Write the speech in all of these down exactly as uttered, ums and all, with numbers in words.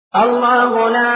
الله لا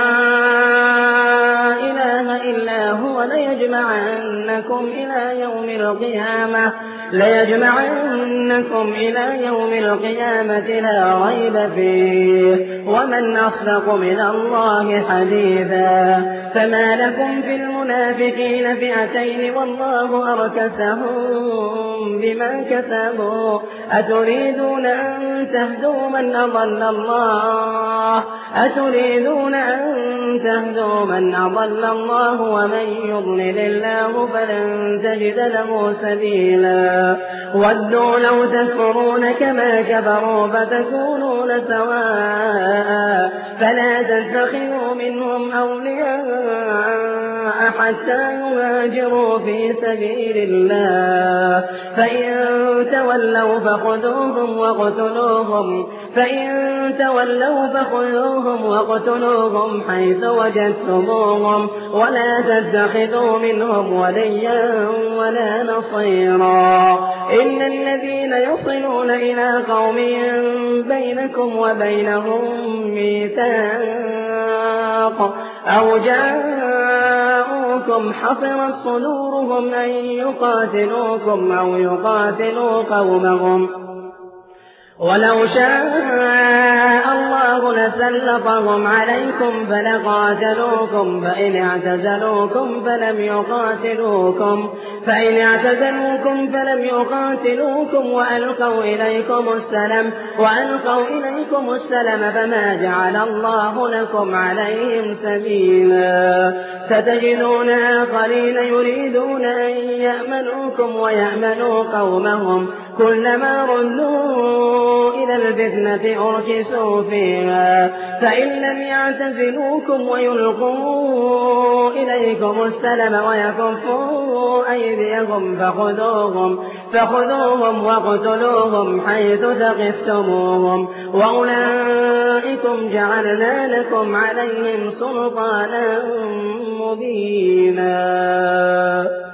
إله إلا هو ليجمعنكم إلى يوم القيامة ليجمعنكم إلى يوم القيامة لا ريب فيه ومن أصدق من الله حديثا. فما لكم في المنافقين فئتين والله أركسهم بما كسبوا أتريدون أن تهدوا من أضل الله أتريدون أن تهدوا من أضل الله ومن يضلل الله فلن تجد له سبيلا. ودوا لو تكفرون كما كفروا فتكونون سواء فلا تتخذوا منهم أولياء حتى يهاجروا في سبيل الله فإن تولوا فخذوهم وقتلوهم فإن تولوا فخذوهم وقتلوهم حيث وجدتموهم ولا تتخذوا منهم وليا ولا نصيرا. إن الذين يصلون إلى قوم بينكم وبينهم ميثاق أو جاءوكم حصرت صدورهم أن يقاتلوكم أو يقاتلوا قومهم ولو شاء الله لسلطهم عليكم فلقاتلوكم فإن اعتزلوكم فلم يقاتلوكم فإن اعتزلوكم فلم يقاتلوكم وألقوا إليكم السلم وألقوا إليكم السلم فما جعل الله لكم عليهم سبيلا. ستجدون آخرين يريدون أن يأمنوكم ويأمنوا قومهم كلما ردوا إلى الفتنة أركسوا فيها فإن لم يعتزلوكم ويلقوا إليكم السلم ويكفوا أيديهم فخذوهم فخذوهم واقتلوهم حيث ثقفتموهم وأولئكم جعلنا لكم عليهم سلطانا مبينا.